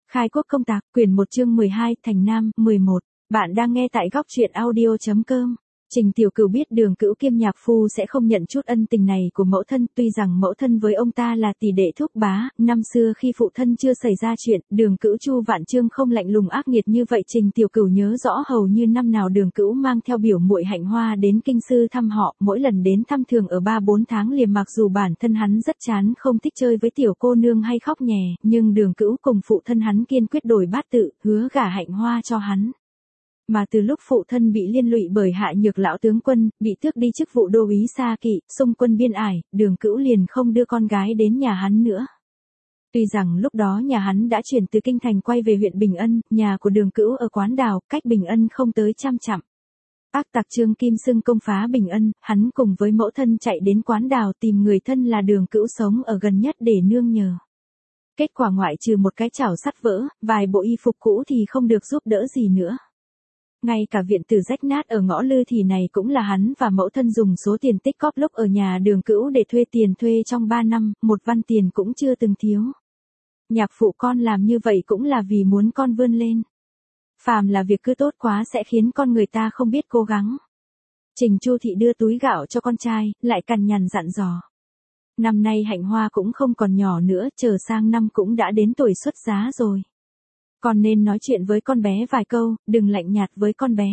Khai quốc công tạc, quyển 1 chương 12, Thành Nam, 11. Bạn đang nghe tại góc truyện audio.com. Trình Tiểu Cửu biết Đường Cửu kiêm nhạc phu sẽ không nhận chút ân tình này của mẫu thân, tuy rằng mẫu thân với ông ta là tỷ đệ thúc bá, năm xưa khi phụ thân chưa xảy ra chuyện, Đường Cửu Chu Vạn Chương không lạnh lùng ác nghiệt như vậy. Trình Tiểu Cửu nhớ rõ hầu như năm nào Đường Cửu mang theo biểu muội Hạnh Hoa đến kinh sư thăm họ, mỗi lần đến thăm thường ở 3-4 tháng liền, mặc dù bản thân hắn rất chán không thích chơi với tiểu cô nương hay khóc nhè, nhưng Đường Cửu cùng phụ thân hắn kiên quyết đổi bát tự, hứa gả Hạnh Hoa cho hắn. Mà từ lúc phụ thân bị liên lụy bởi Hạ Nhược lão tướng quân, bị tước đi chức vụ đô úy xa kỵ, xung quân biên ải, Đường Cửu liền không đưa con gái đến nhà hắn nữa. Tuy rằng lúc đó nhà hắn đã chuyển từ kinh thành quay về huyện Bình Ân, nhà của Đường Cửu ở Quán Đào, cách Bình Ân không tới 100 dặm. Ác tặc Trương Kim Xưng công phá Bình Ân, hắn cùng với mẫu thân chạy đến Quán Đào tìm người thân là Đường Cửu sống ở gần nhất để nương nhờ. Kết quả ngoại trừ một cái chảo sắt vỡ, vài bộ y phục cũ thì không được giúp đỡ gì nữa. Ngay cả viện tử rách nát ở ngõ Lư Thì này cũng là hắn và mẫu thân dùng số tiền tích cóp lúc ở nhà Đường Cửu để thuê tiền thuê trong 3 năm, một văn tiền cũng chưa từng thiếu. Nhạc phụ con làm như vậy cũng là vì muốn con vươn lên. Phàm là việc cứ tốt quá sẽ khiến con người ta không biết cố gắng. Trình Chu Thị đưa túi gạo cho con trai, lại cằn nhằn dặn dò. Năm nay Hạnh Hoa cũng không còn nhỏ nữa, chờ sang năm cũng đã đến tuổi xuất giá rồi. Con nên nói chuyện với con bé vài câu, đừng lạnh nhạt với con bé.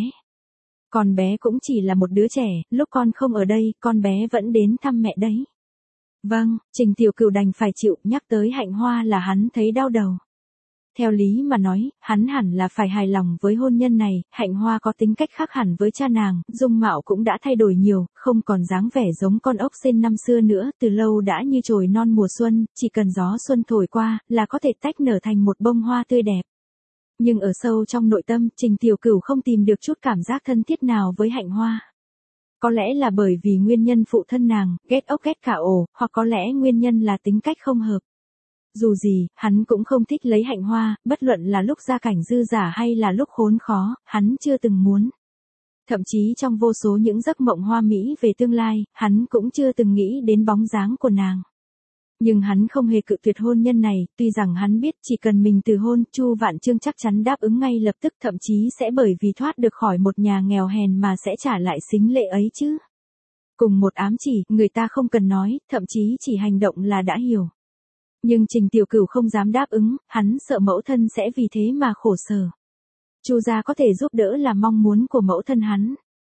Con bé cũng chỉ là một đứa trẻ, lúc con không ở đây, con bé vẫn đến thăm mẹ đấy. Vâng, Trình Tiểu Cửu đành phải chịu, nhắc tới Hạnh Hoa là hắn thấy đau đầu. Theo lý mà nói, hắn hẳn là phải hài lòng với hôn nhân này, Hạnh Hoa có tính cách khác hẳn với cha nàng, dung mạo cũng đã thay đổi nhiều, không còn dáng vẻ giống con ốc sên năm xưa nữa, từ lâu đã như chồi non mùa xuân, chỉ cần gió xuân thổi qua, là có thể tách nở thành một bông hoa tươi đẹp. Nhưng ở sâu trong nội tâm, Trình Tiểu Cửu không tìm được chút cảm giác thân thiết nào với Hạnh Hoa. Có lẽ là bởi vì nguyên nhân phụ thân nàng, ghét ốc ghét cả ổ, hoặc có lẽ nguyên nhân là tính cách không hợp. Dù gì, hắn cũng không thích lấy Hạnh Hoa, bất luận là lúc gia cảnh dư giả hay là lúc khốn khó, hắn chưa từng muốn. Thậm chí trong vô số những giấc mộng hoa mỹ về tương lai, hắn cũng chưa từng nghĩ đến bóng dáng của nàng. Nhưng hắn không hề cự tuyệt hôn nhân này, tuy rằng hắn biết chỉ cần mình từ hôn, Chu Vạn Chương chắc chắn đáp ứng ngay lập tức, thậm chí sẽ bởi vì thoát được khỏi một nhà nghèo hèn mà sẽ trả lại sính lệ ấy chứ. Cùng một ám chỉ, người ta không cần nói, thậm chí chỉ hành động là đã hiểu. Nhưng Trình Tiểu Cửu không dám đáp ứng, hắn sợ mẫu thân sẽ vì thế mà khổ sở. Chu gia có thể giúp đỡ là mong muốn của mẫu thân hắn.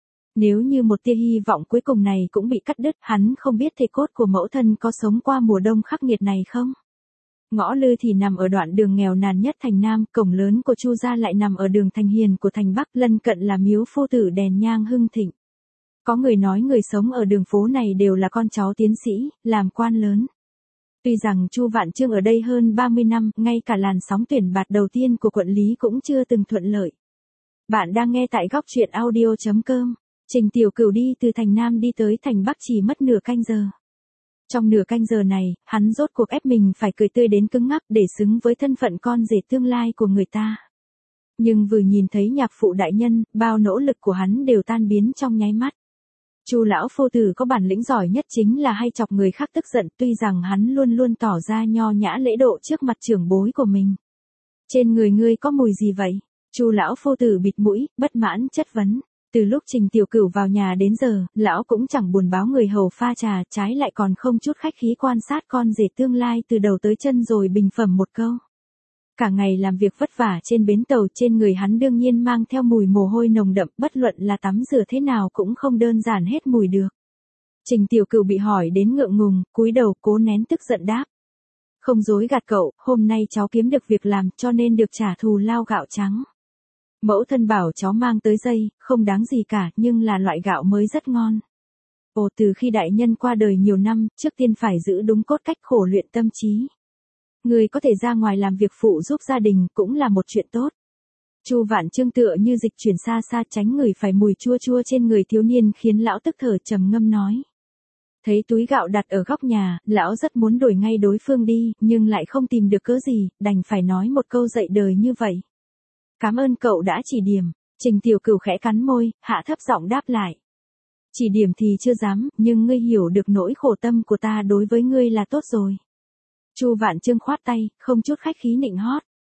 Nếu như một tia hy vọng cuối cùng này cũng bị cắt đứt, hắn không biết thê cốt của mẫu thân có sống qua mùa đông khắc nghiệt này không? Ngõ Lư Thì nằm ở đoạn đường nghèo nàn nhất thành Nam, cổng lớn của Chu gia lại nằm ở đường Thành Hiền của thành Bắc, lân cận là miếu phu tử đèn nhang hưng thịnh. Có người nói người sống ở đường phố này đều là con cháu tiến sĩ, làm quan lớn. Tuy rằng Chu Vạn Chương ở đây hơn 30 năm, ngay cả làn sóng tuyển bạt đầu tiên của quận Lý cũng chưa từng thuận lợi. Bạn đang nghe tại góc truyện audio.com. Trình Tiểu Cửu đi từ thành Nam đi tới thành Bắc chỉ mất nửa canh giờ. Trong nửa canh giờ này, hắn rốt cuộc ép mình phải cười tươi đến cứng ngắc để xứng với thân phận con rể tương lai của người ta. Nhưng vừa nhìn thấy nhạc phụ đại nhân, bao nỗ lực của hắn đều tan biến trong nháy mắt. Chu lão phu tử có bản lĩnh giỏi nhất chính là hay chọc người khác tức giận, tuy rằng hắn luôn luôn tỏ ra nho nhã lễ độ trước mặt trưởng bối của mình. Trên người ngươi có mùi gì vậy? Chu lão phu tử bịt mũi, bất mãn chất vấn. Từ lúc Trình Tiểu Cửu vào nhà đến giờ, lão cũng chẳng buồn báo người hầu pha trà, trái lại còn không chút khách khí quan sát con rể tương lai từ đầu tới chân rồi bình phẩm một câu. Cả ngày làm việc vất vả trên bến tàu, trên người hắn đương nhiên mang theo mùi mồ hôi nồng đậm, bất luận là tắm rửa thế nào cũng không đơn giản hết mùi được. Trình Tiểu Cửu bị hỏi đến ngượng ngùng, cúi đầu cố nén tức giận đáp. Không dối gạt cậu, hôm nay cháu kiếm được việc làm cho nên được trả thù lao gạo trắng. Mẫu thân bảo cháu mang tới dây, không đáng gì cả, nhưng là loại gạo mới rất ngon. Ồ, từ khi đại nhân qua đời nhiều năm, trước tiên phải giữ đúng cốt cách khổ luyện tâm trí. Người có thể ra ngoài làm việc phụ giúp gia đình cũng là một chuyện tốt. Chu Vạn Chương tựa như dịch chuyển xa xa tránh ngửi phải mùi chua chua trên người thiếu niên khiến lão tức thở trầm ngâm nói. Thấy túi gạo đặt ở góc nhà, lão rất muốn đuổi ngay đối phương đi, nhưng lại không tìm được cớ gì, đành phải nói một câu dạy đời như vậy. Cảm ơn cậu đã chỉ điểm. Trình Tiểu Cửu khẽ cắn môi, hạ thấp giọng đáp lại. Chỉ điểm thì chưa dám, nhưng ngươi hiểu được nỗi khổ tâm của ta đối với ngươi là tốt rồi. Chu Vạn Chương khoát tay, không chút khách khí nịnh hót.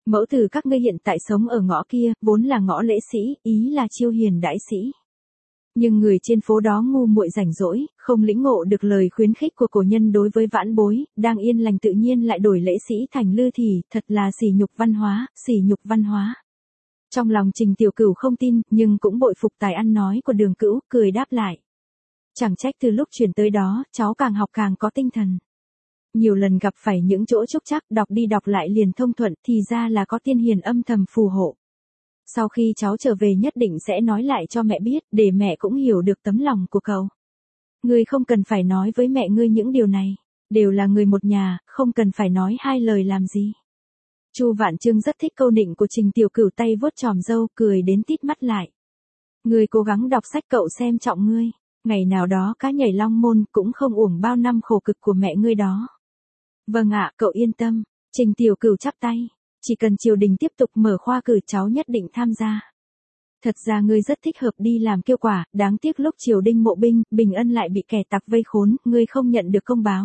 Mẫu tử các ngươi hiện tại sống ở ngõ kia, vốn là ngõ lễ sĩ, ý là chiêu hiền đãi sĩ. Nhưng người trên phố đó ngu muội rảnh rỗi, không lĩnh ngộ được lời khuyến khích của cổ nhân đối với vãn bối, đang yên lành tự nhiên lại đổi lễ sĩ thành lư thì, thật là sỉ nhục văn hóa, sỉ nhục văn hóa. Trong lòng Trình Tiểu Cửu không tin, nhưng cũng bội phục tài ăn nói của Đường Cữu, cười đáp lại. Chẳng trách từ lúc chuyển tới đó, cháu càng học càng có tinh thần. Nhiều lần gặp phải những chỗ trúc trắc, đọc đi đọc lại liền thông thuận, thì ra là có tiên hiền âm thầm phù hộ. Sau khi cháu trở về nhất định sẽ nói lại cho mẹ biết, để mẹ cũng hiểu được tấm lòng của cậu. Ngươi không cần phải nói với mẹ ngươi những điều này, đều là người một nhà, không cần phải nói hai lời làm gì. Chu Vạn Trương rất thích câu nịnh của Trình Tiểu Cửu, tay vuốt chòm râu, cười đến tít mắt lại. Ngươi cố gắng đọc sách cậu xem trọng ngươi, ngày nào đó cá nhảy long môn cũng không uổng bao năm khổ cực của mẹ ngươi đó. Vâng ạ, cậu yên tâm. Trình Tiểu Cửu chắp tay. Chỉ cần triều đình tiếp tục mở khoa cử cháu nhất định tham gia. Thật ra ngươi rất thích hợp đi làm kiêu quả, đáng tiếc lúc triều đình mộ binh, Bình Ân lại bị kẻ tặc vây khốn, ngươi không nhận được công báo.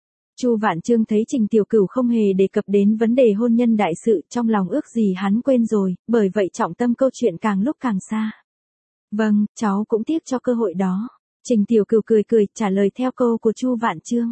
Chu Vạn Trương thấy Trình Tiểu Cửu không hề đề cập đến vấn đề hôn nhân đại sự, trong lòng ước gì hắn quên rồi, bởi vậy trọng tâm câu chuyện càng lúc càng xa. Vâng, cháu cũng tiếc cho cơ hội đó. Trình Tiểu Cửu cười cười, trả lời theo câu của Chu Vạn Trương.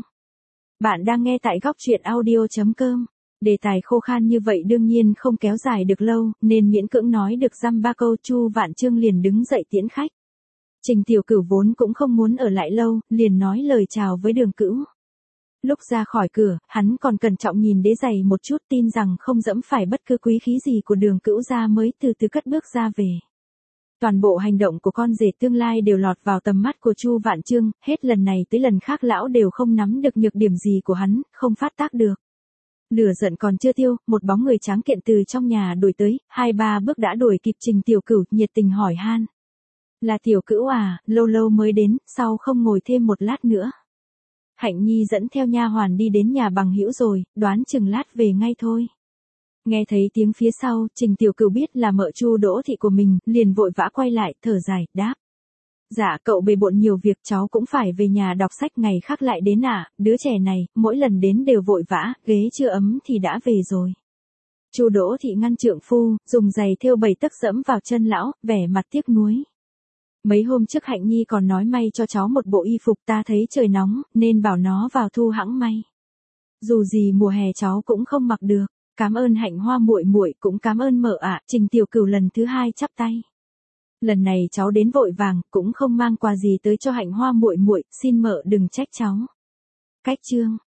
Bạn đang nghe tại góc truyện audio.com. Đề tài khô khan như vậy đương nhiên không kéo dài được lâu, nên miễn cưỡng nói được dăm ba câu Chu Vạn Trương liền đứng dậy tiễn khách. Trình Tiểu Cửu vốn cũng không muốn ở lại lâu, liền nói lời chào với Đường Cữu. Lúc ra khỏi cửa, hắn còn cẩn trọng nhìn đế giày một chút, tin rằng không dẫm phải bất cứ quý khí gì của Đường Cữu ra mới từ từ cất bước ra về. Toàn bộ hành động của con rể tương lai đều lọt vào tầm mắt của Chu Vạn Trương, hết lần này tới lần khác lão đều không nắm được nhược điểm gì của hắn, không phát tác được. Lửa giận còn chưa tiêu, một bóng người tráng kiện từ trong nhà đuổi tới, 2-3 bước đã đuổi kịp Trình Tiểu Cửu, nhiệt tình hỏi han. Là Tiểu Cữu à, lâu lâu mới đến, sao không ngồi thêm một lát nữa? Hạnh Nhi dẫn theo nha hoàn đi đến nhà bằng hữu rồi, đoán chừng lát về ngay thôi. Nghe thấy tiếng phía sau, Trình Tiểu Cửu biết là mợ Chu Đỗ Thị của mình, liền vội vã quay lại, thở dài, đáp. Dạ cậu bề bộn nhiều việc, cháu cũng phải về nhà đọc sách, ngày khác lại đến ạ. Đứa trẻ này, mỗi lần đến đều vội vã, ghế chưa ấm thì đã về rồi. Chu Đỗ Thị ngăn trượng phu, dùng giày thêu 7 tấc dẫm vào chân lão, vẻ mặt tiếc nuối. Mấy hôm trước Hạnh Nhi còn nói may cho cháu một bộ y phục, ta thấy trời nóng, nên bảo nó vào thu hãng may. Dù gì mùa hè cháu cũng không mặc được. Cảm ơn Hạnh Hoa muội muội, cũng cảm ơn mợ ạ. Trình Tiểu Cửu lần thứ 2 chắp tay. Lần này cháu đến vội vàng, cũng không mang quà gì tới cho Hạnh Hoa muội muội, xin mợ đừng trách cháu. Cách chương